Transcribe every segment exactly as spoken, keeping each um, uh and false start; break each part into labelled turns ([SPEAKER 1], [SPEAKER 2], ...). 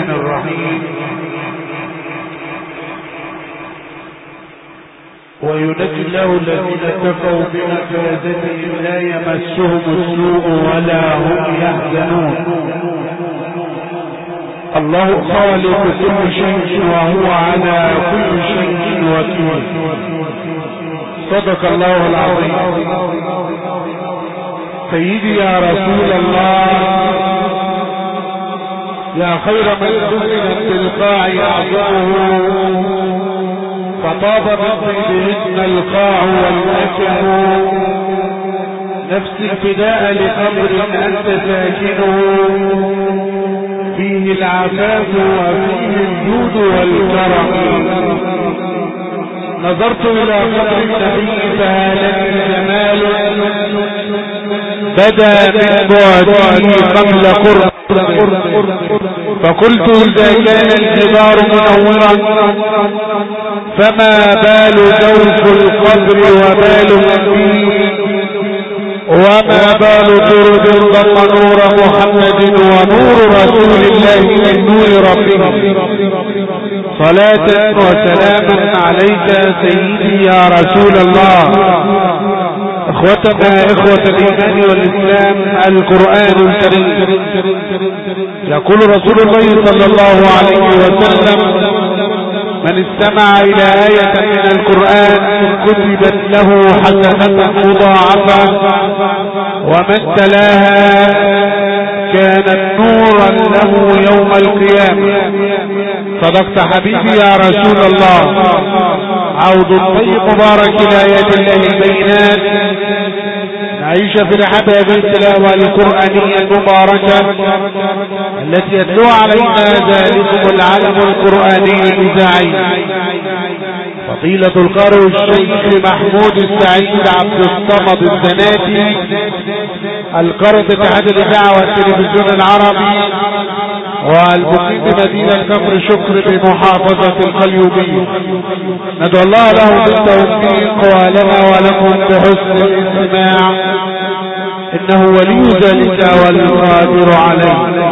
[SPEAKER 1] الرحمن الرحيم. وينجي الله الذين اتقوا بمفازتهم لا يمسهم السوء ولا هم يحزنون. الله خالق كل شيء وهو على كل شيء وكيل. صدق الله العظيم. سيدي يا رسول الله، يا خير من دفن بالقاع أعظمه، فطاب من طيبهن القاع والمكن، نفس الفداء لقبر أنت ساكنه، فيه العفاف وفيه الجود والكرم. نظرت إلى قبر النبي فهالني جمال بدا من بعده قبل قرب، فقلت إذا كان الجدار منورا فما بال جوف القبر وبال من وما بال ترد ضم نور محمد ونور رسول الله من نور ربه. صلاة وسلاما عليك سيدي يا رسول الله. اخوتنا اخوة الايمان والاسلام، القرآن الكريم يقول رسول الله صلى الله عليه وسلم: من استمع الى آية من القرآن كتبت له حسنة مضاعفة، ومن تلاها كانت نورا له يوم القيامة. صدقت حبيبي يا رسول الله. عود الطيب مبارك الآيات الله البينات، نعيش في رحاب هذه التلاوة القرآنية المباركة التي يتلو علينا ذلكم العلم القرآني الإذاعي فضيلة القارئ الشيخ محمود السعيد عبد الصمد الزناتي، القارئ اتحاد الإذاعة والتلفزيون العربي، والمقيم بمدينة كفر شكر بمحافظة القليوبية. ندعو الله له بالتوفيق ولنا ولكم بحسن الاستماع، إنه ولي ذلك والقادر عليه.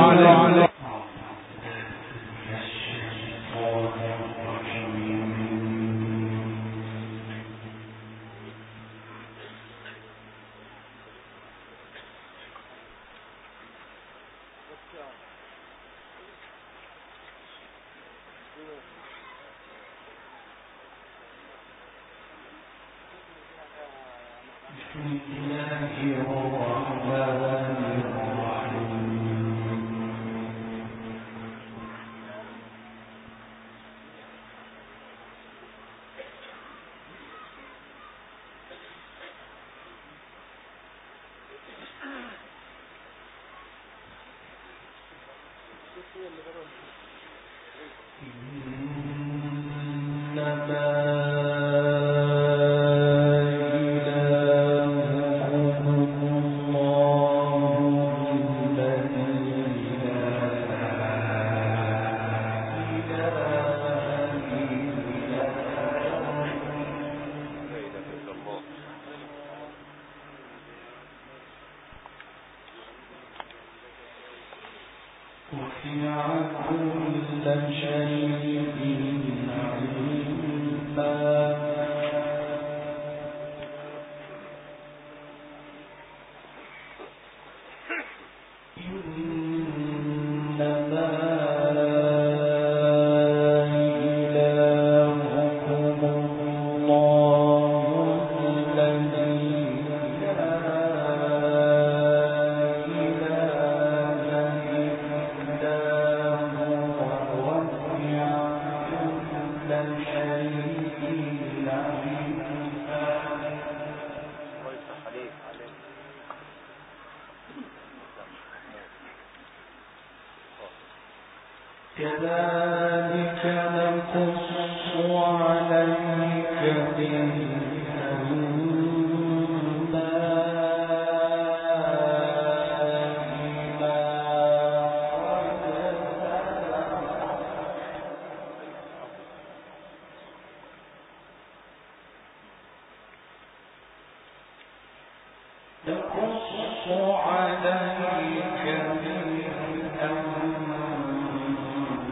[SPEAKER 2] نقص عليك من أنباء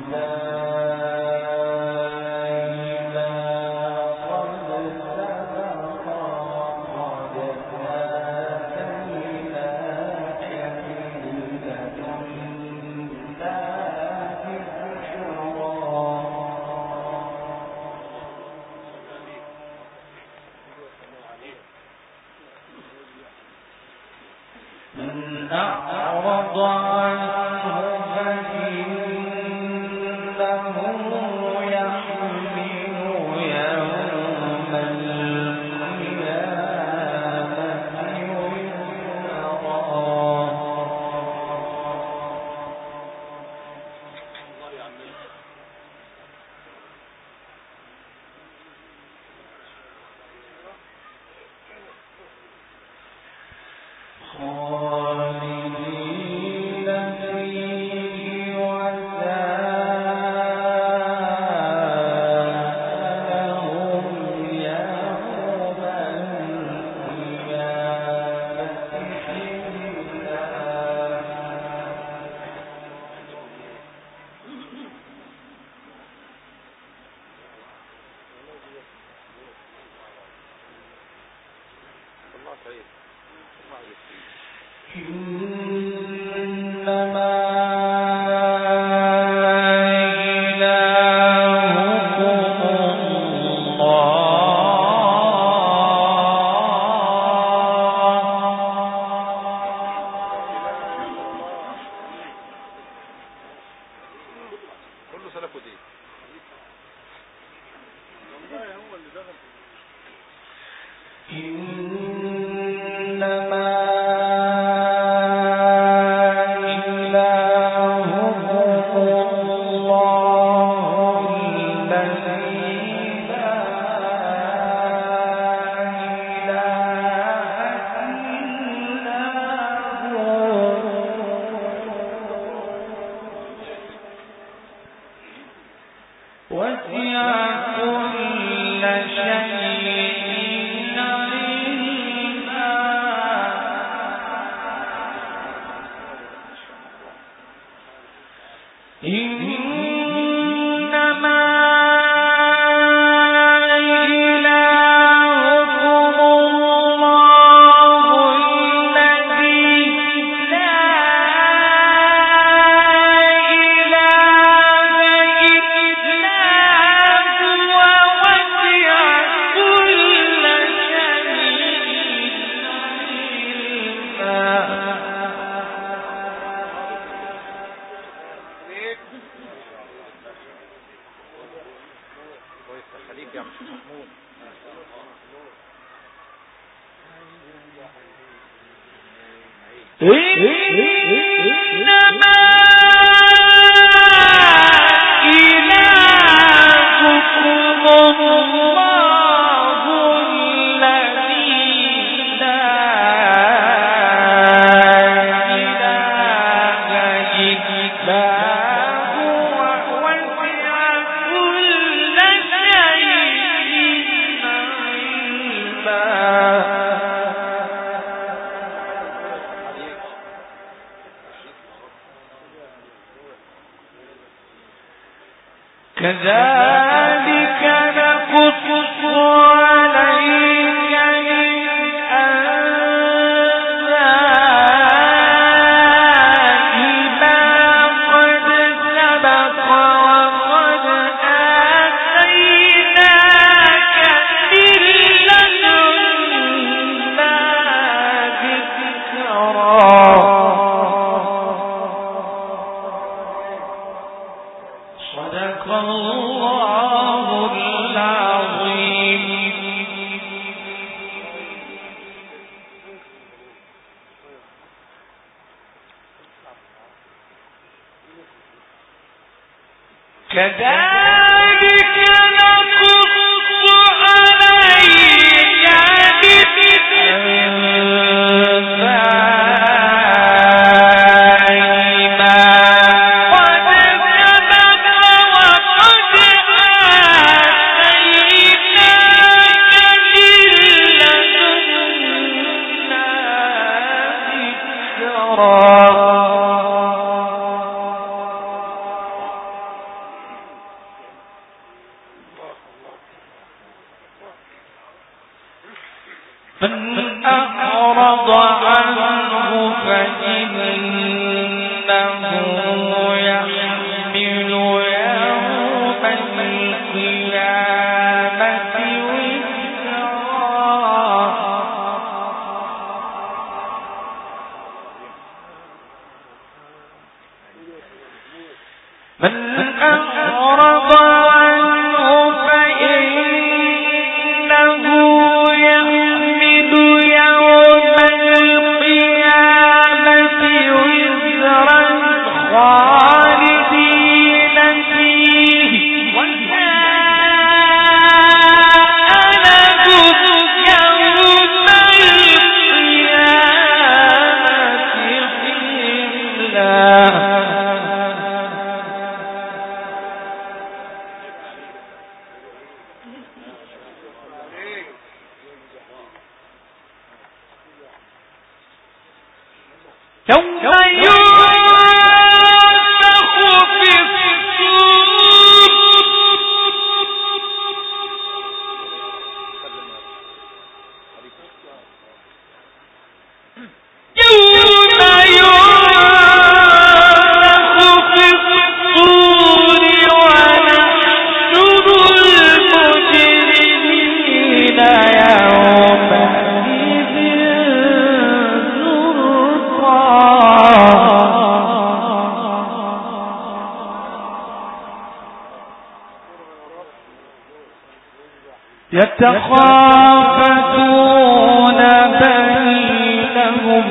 [SPEAKER 1] يتخافتون بينهم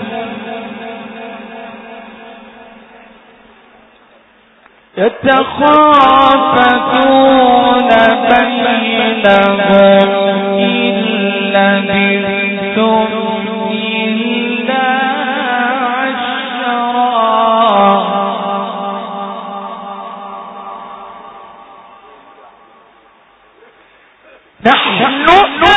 [SPEAKER 1] يتخافتون بينهم إن لبثتم إلا عشرا نحن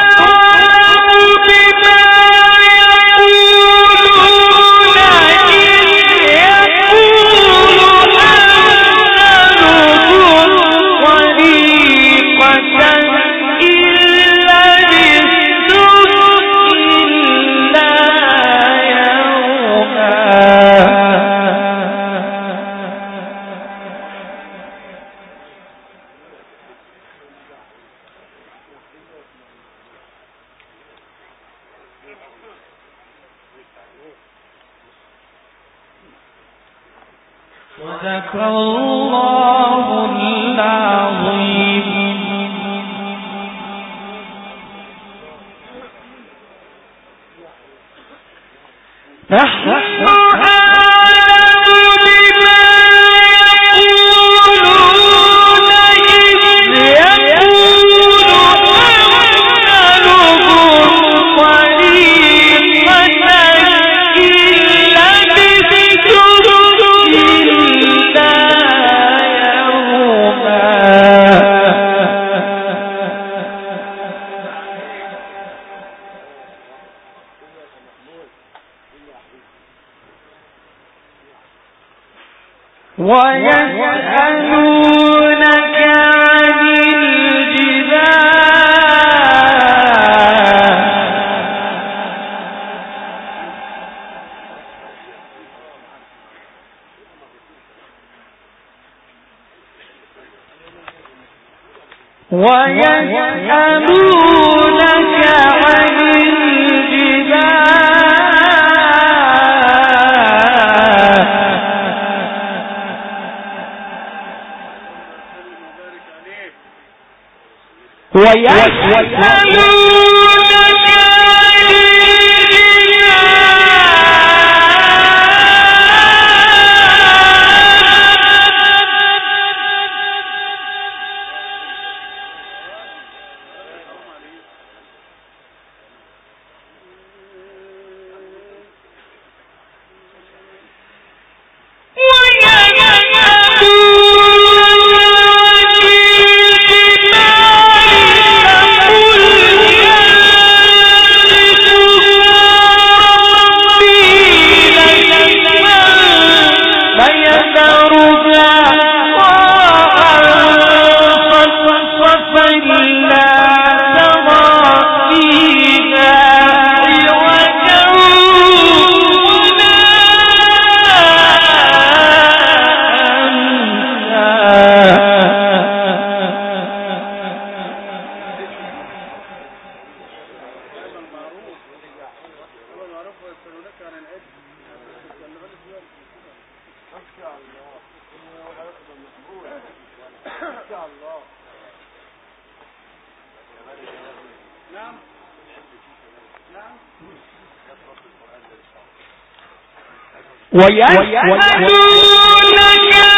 [SPEAKER 1] صدق الله العظيم. نحن ويسألونك عن الجبال ويسألونك عن ويسألونك ويسألونك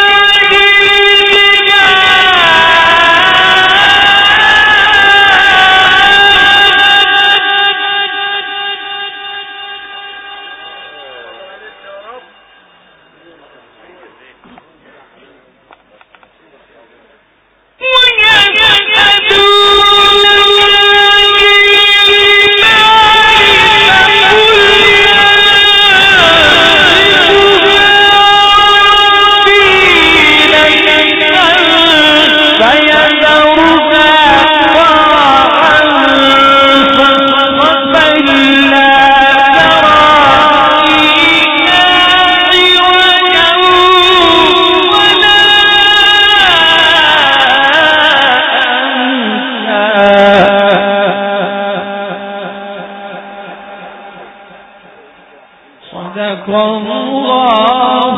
[SPEAKER 1] صدق الله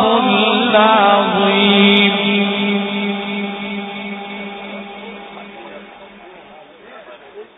[SPEAKER 1] العظيم.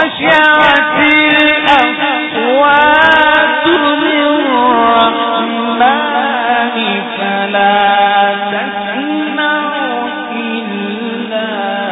[SPEAKER 2] وخشعت الأصوات للرحمن فلا تسمع إلا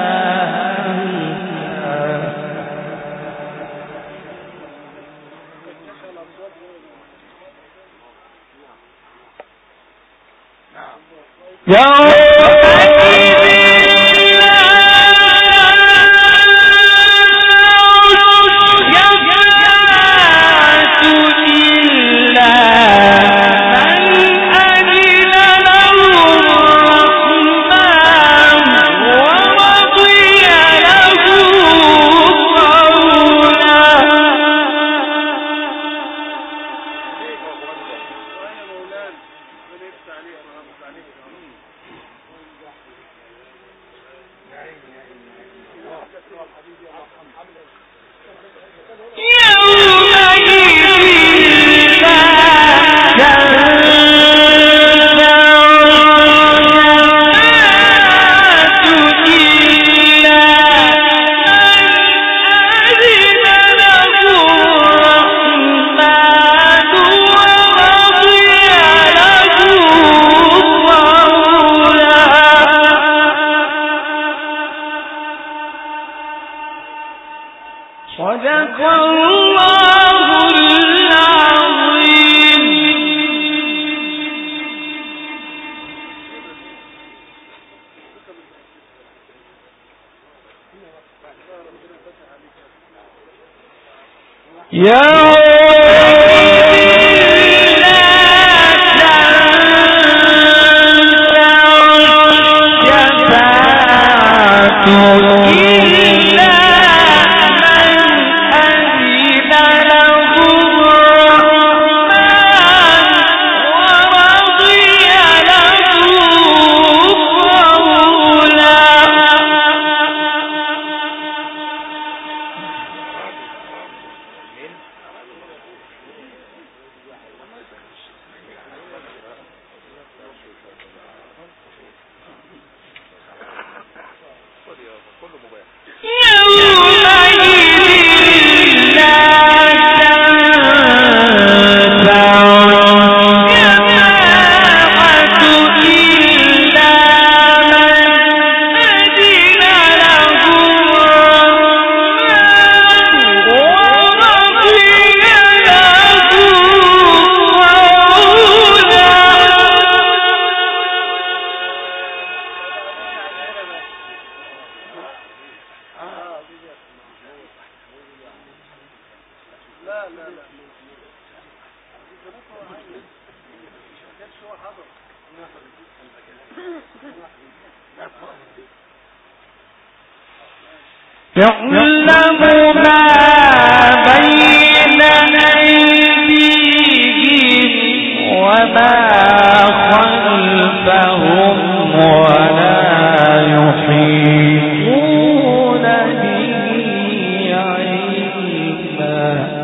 [SPEAKER 2] يعلم ما بين أيديهم وما خلفهم ولا يحيطون به علما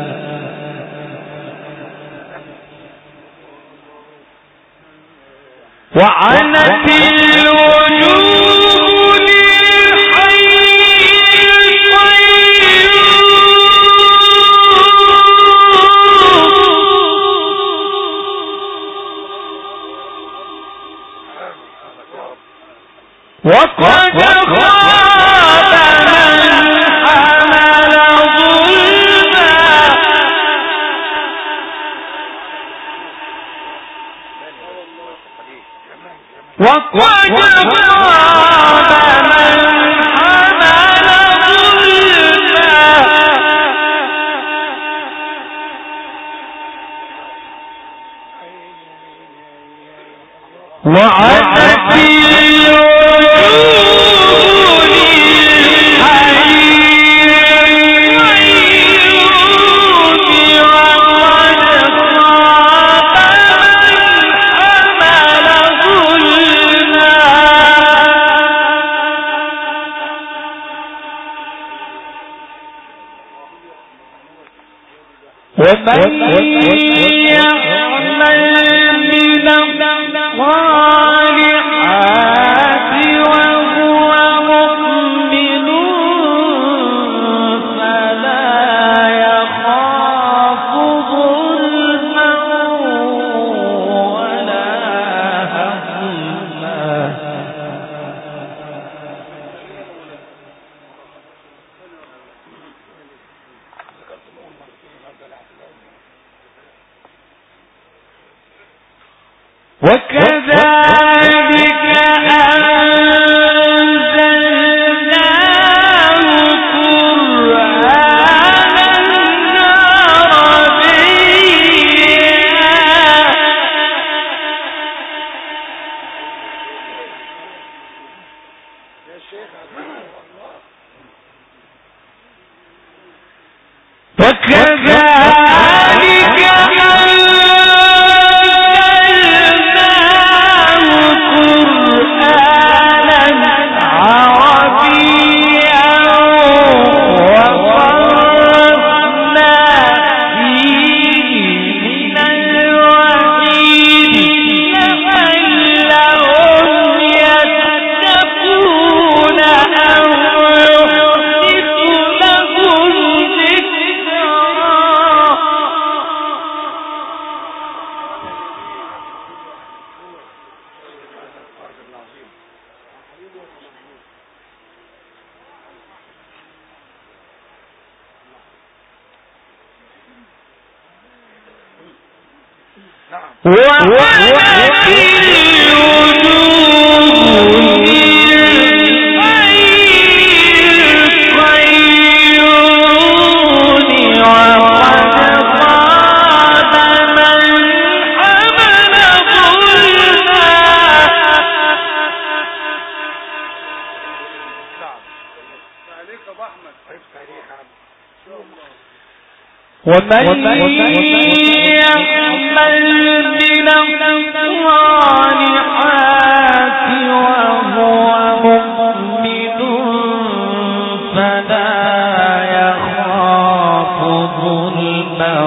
[SPEAKER 2] وعنت الوجوه وقد خاب من حمل ظلما وقد خاب من حمل ظلما وعنت ومن يعمل من الصالحات وهو مؤمن فلا وكذلك ومن يعمل من الصالحات وهو مؤمن فلا يخاف ظلما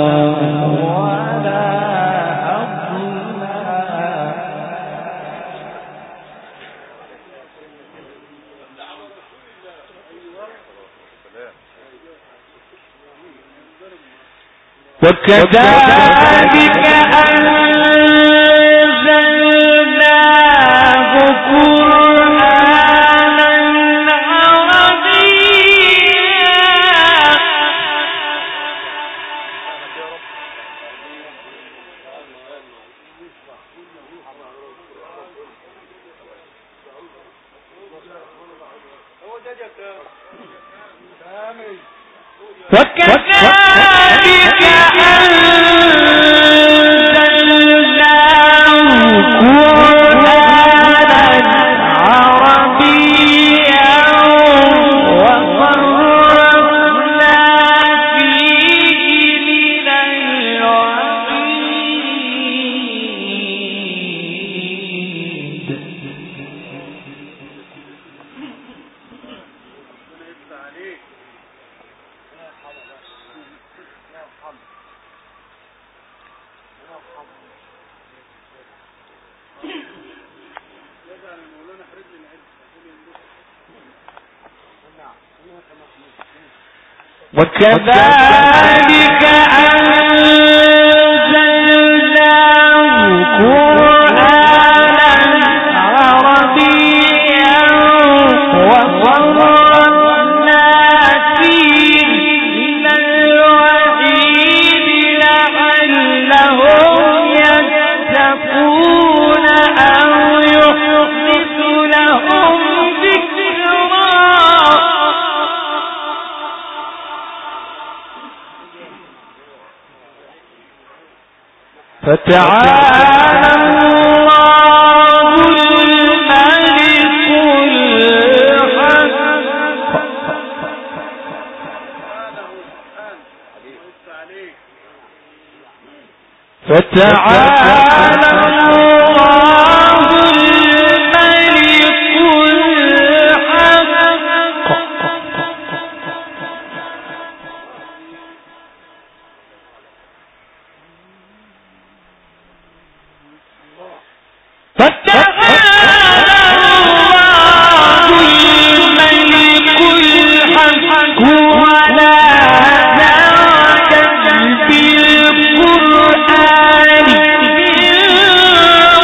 [SPEAKER 2] ولا هضما. وكذلك أنزلناه قرآنا عربيا وكذلك وكذلك أنزلناه قرآنا عربيا وصرفنا فيه من الوعيد لعلهم يتقون أو يحدث لهم ذكرا. فتعالى الله الملك الحق فتعالى الله الملك الحق ولا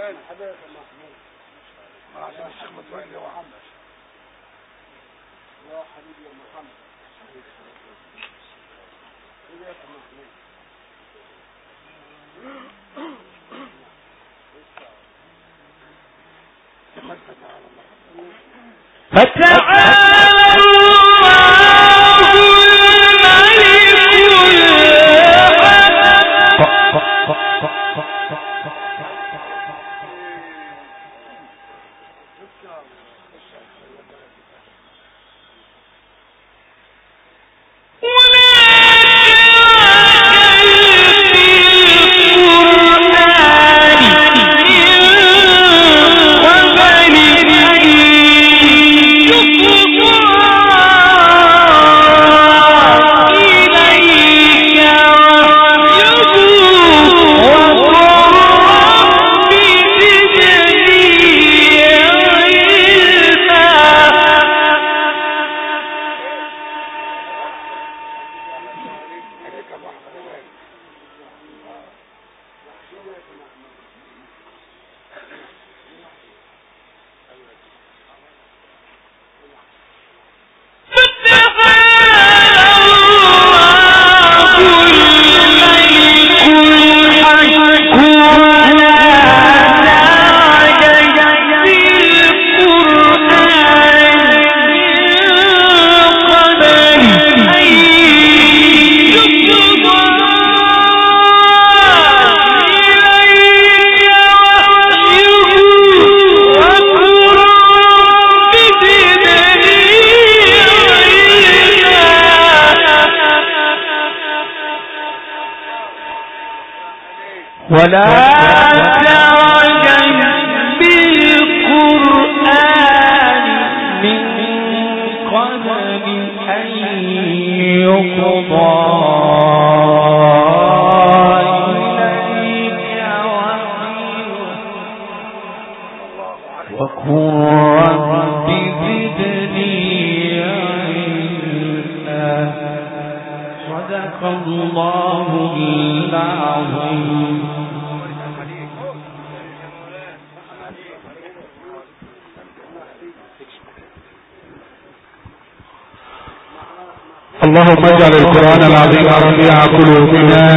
[SPEAKER 2] ولا تعجل بالقرآن من قبل أن يقضى إليك وحيه وقل رب زدني علما صدق الله العظيم.
[SPEAKER 1] اللهم اجعل القرآن العظيم ربيع قلوبنا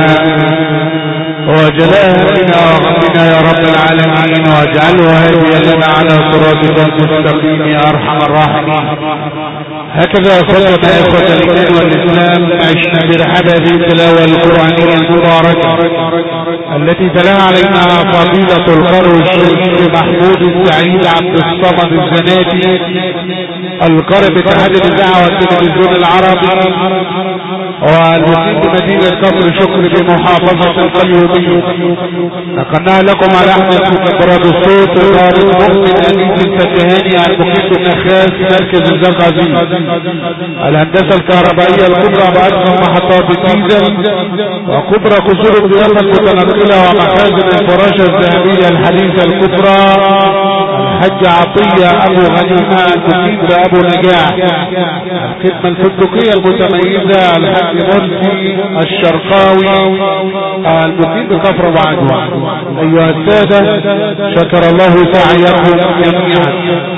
[SPEAKER 1] وجلالنا وغمنا يا رب العالمين، واجعله هاديا لنا على صراطك المستقيم يا ارحم الراحمين. هكذا صدقنا يا اخوة الايمان والاسلام عشنا برحاب هذه التلاوة القرآنية المباركة التي تلاها علينا فضيلة القارئ الشريف محمود السعيد عبد الصمد الزناتي القارئ باتحاد الاذاعة والتلفزيون العربي والمقيم بمدينة كفر شكر بمحافظة القليوبية. نقلناها لكم على احدث مكبرات الصوت القارئ مؤمن انيس الفتهاني المقيم بالنخاس مركز الزقازيق. الهندسة الكهربائية الكبرى بأكثر محطات الديزل وكبرى قصور الضيافة المتنقلة ومخازن الفراشة الذهبية الحديثة الكبرى الحج عطية ابو غنيمة المقيم بابو نجاح. الخدمة الفندقية المتميزة الحج مرسي الشرقاوي المقيم بكفر وعجوة. ايها السادة شكر الله سعيكم جميعا.